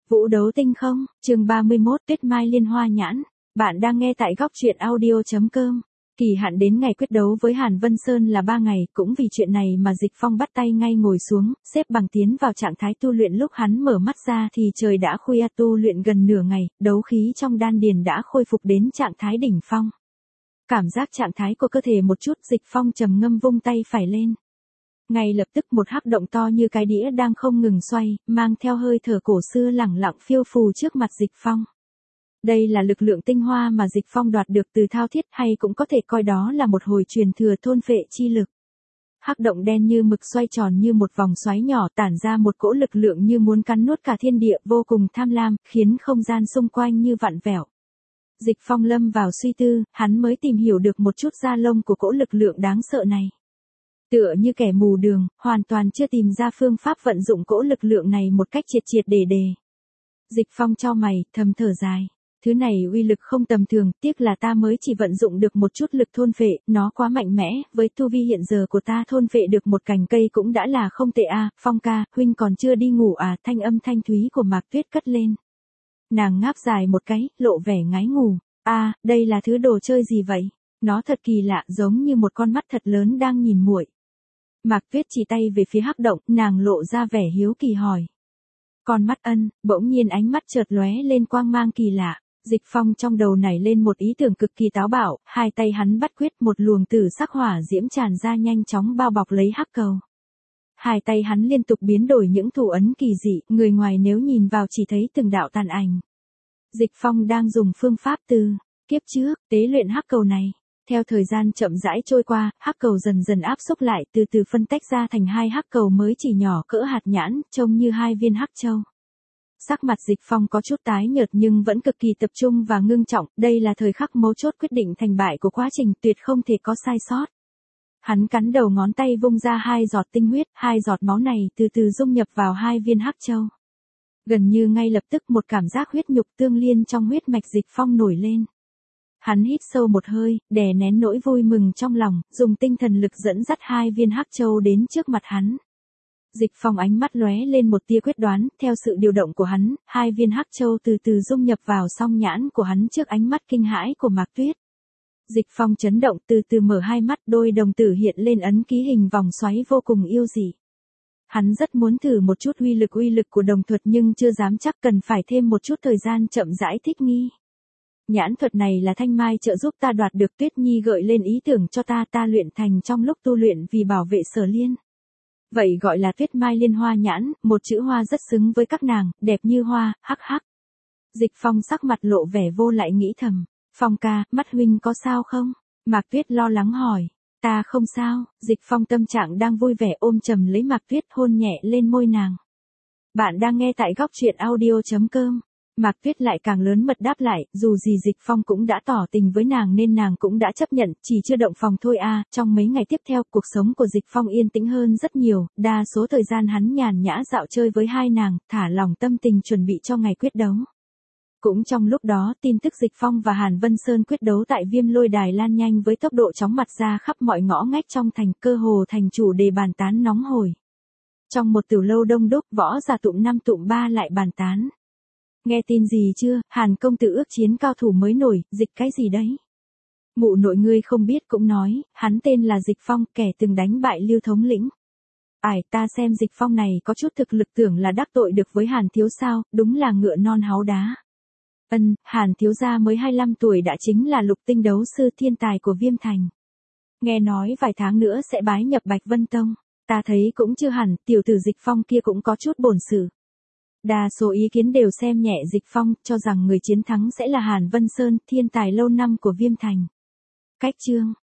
Vũ đấu tinh không, chương 31 Tuyết Mai Liên Hoa Nhãn. Bạn đang nghe tại góc truyện audio.com. Kỳ hạn đến ngày quyết đấu với Hàn Vân Sơn là 3 ngày, cũng vì chuyện này mà Dịch Phong bắt tay ngay ngồi xuống, xếp bằng tiến vào trạng thái tu luyện. Lúc hắn mở mắt ra thì trời đã khuya, tu luyện gần nửa ngày, đấu khí trong đan điền đã khôi phục đến trạng thái đỉnh phong. Cảm giác trạng thái của cơ thể một chút, Dịch Phong trầm ngâm vung tay phải lên. Ngay lập tức một hắc động to như cái đĩa đang không ngừng xoay, mang theo hơi thở cổ xưa lẳng lặng phiêu phù trước mặt Dịch Phong. Đây là lực lượng tinh hoa mà Dịch Phong đoạt được từ thao thiết, hay cũng có thể coi đó là một hồi truyền thừa thôn phệ chi lực. Hắc động đen như mực xoay tròn như một vòng xoáy nhỏ, tản ra một cỗ lực lượng như muốn cắn nuốt cả thiên địa, vô cùng tham lam, khiến không gian xung quanh như vặn vẹo. Dịch Phong lâm vào suy tư, hắn mới tìm hiểu được một chút da lông của cỗ lực lượng đáng sợ này. Tựa như kẻ mù đường, hoàn toàn chưa tìm ra phương pháp vận dụng cỗ lực lượng này một cách triệt triệt để. Dịch Phong chau mày, thầm thở dài. Thứ này uy lực không tầm thường, tiếc là ta mới chỉ vận dụng được một chút lực thôn phệ, nó quá mạnh mẽ, với tu vi hiện giờ của ta thôn phệ được một cành cây cũng đã là không tệ à. Phong ca, huynh còn chưa đi ngủ à? Thanh âm thanh thúy của Mạc Tuyết cất lên. Nàng ngáp dài một cái, lộ vẻ ngái ngủ. À, đây là thứ đồ chơi gì vậy? Nó thật kỳ lạ, giống như một con mắt thật lớn đang nhìn muội. Mạc Tuyết chỉ tay về phía hắc động, nàng lộ ra vẻ hiếu kỳ hỏi. Con mắt ân, bỗng nhiên ánh mắt chợt lóe lên quang mang kỳ lạ. Dịch Phong trong đầu nảy lên một ý tưởng cực kỳ táo bạo, hai tay hắn bắt quyết, một luồng tử sắc hỏa diễm tràn ra nhanh chóng bao bọc lấy hắc cầu. Hai tay hắn liên tục biến đổi những thủ ấn kỳ dị, người ngoài nếu nhìn vào chỉ thấy từng đạo tàn ảnh. Dịch Phong đang dùng phương pháp từ kiếp trước tế luyện hắc cầu này. Theo thời gian chậm rãi trôi qua, hắc cầu dần dần áp xúc lại, từ từ phân tách ra thành hai hắc cầu mới chỉ nhỏ cỡ hạt nhãn, trông như hai viên hắc châu. Sắc mặt Dịch Phong có chút tái nhợt nhưng vẫn cực kỳ tập trung và ngưng trọng, đây là thời khắc mấu chốt quyết định thành bại của quá trình, tuyệt không thể có sai sót. Hắn cắn đầu ngón tay vung ra hai giọt tinh huyết, hai giọt máu này từ từ dung nhập vào hai viên hắc châu. Gần như ngay lập tức một cảm giác huyết nhục tương liên trong huyết mạch Dịch Phong nổi lên. Hắn hít sâu một hơi, đè nén nỗi vui mừng trong lòng, dùng tinh thần lực dẫn dắt hai viên hắc châu đến trước mặt hắn. Dịch Phong ánh mắt lóe lên một tia quyết đoán, theo sự điều động của hắn, hai viên hắc châu từ từ dung nhập vào song nhãn của hắn trước ánh mắt kinh hãi của Mạc Tuyết. Dịch Phong chấn động, từ từ mở hai mắt, đôi đồng tử hiện lên ấn ký hình vòng xoáy vô cùng yêu dị. Hắn rất muốn thử một chút uy lực của đồng thuật nhưng chưa dám chắc, cần phải thêm một chút thời gian chậm rãi thích nghi. Nhãn thuật này là Thanh Mai trợ giúp ta đoạt được, Tuyết Nhi gợi lên ý tưởng cho ta luyện thành trong lúc tu luyện vì bảo vệ Sở Liên. Vậy gọi là Tuyết Mai Liên Hoa Nhãn, một chữ hoa rất xứng với các nàng, đẹp như hoa, hắc hắc. Dịch Phong sắc mặt lộ vẻ vô lại nghĩ thầm, Phong ca, mắt huynh có sao không? Mạc Tuyết lo lắng hỏi, ta không sao. Dịch Phong tâm trạng đang vui vẻ ôm chầm lấy Mạc Tuyết, hôn nhẹ lên môi nàng. Bạn đang nghe tại góc truyện audio.com. Mạc Tuyết lại càng lớn mật đáp lại, dù gì Dịch Phong cũng đã tỏ tình với nàng nên nàng cũng đã chấp nhận, chỉ chưa động phòng thôi à. Trong mấy ngày tiếp theo, cuộc sống của Dịch Phong yên tĩnh hơn rất nhiều, đa số thời gian hắn nhàn nhã dạo chơi với hai nàng, thả lỏng tâm tình chuẩn bị cho ngày quyết đấu. Cũng trong lúc đó, tin tức Dịch Phong và Hàn Vân Sơn quyết đấu tại Viêm Lôi Đài lan nhanh với tốc độ chóng mặt ra khắp mọi ngõ ngách trong thành, cơ hồ thành chủ đề bàn tán nóng hổi. Trong một tiểu lâu đông đúc, võ giả tụm 5 tụm 3 lại bàn tán. Nghe tin gì chưa, Hàn công tử ước chiến cao thủ mới nổi, Dịch cái gì đấy? Mụ nội ngươi không biết cũng nói, hắn tên là Dịch Phong, kẻ từng đánh bại Lưu thống lĩnh. Ải, ta xem Dịch Phong này có chút thực lực, tưởng là đắc tội được với Hàn thiếu sao, đúng là ngựa non háu đá. Hàn thiếu gia mới 25 tuổi đã chính là lục tinh đấu sư thiên tài của Viêm Thành. Nghe nói vài tháng nữa sẽ bái nhập Bạch Vân Tông, ta thấy cũng chưa hẳn, tiểu tử Dịch Phong kia cũng có chút bổn sự. Đa số ý kiến đều xem nhẹ Dịch Phong, cho rằng người chiến thắng sẽ là Hàn Vân Sơn, thiên tài lâu năm của Viêm Thành. Cách chương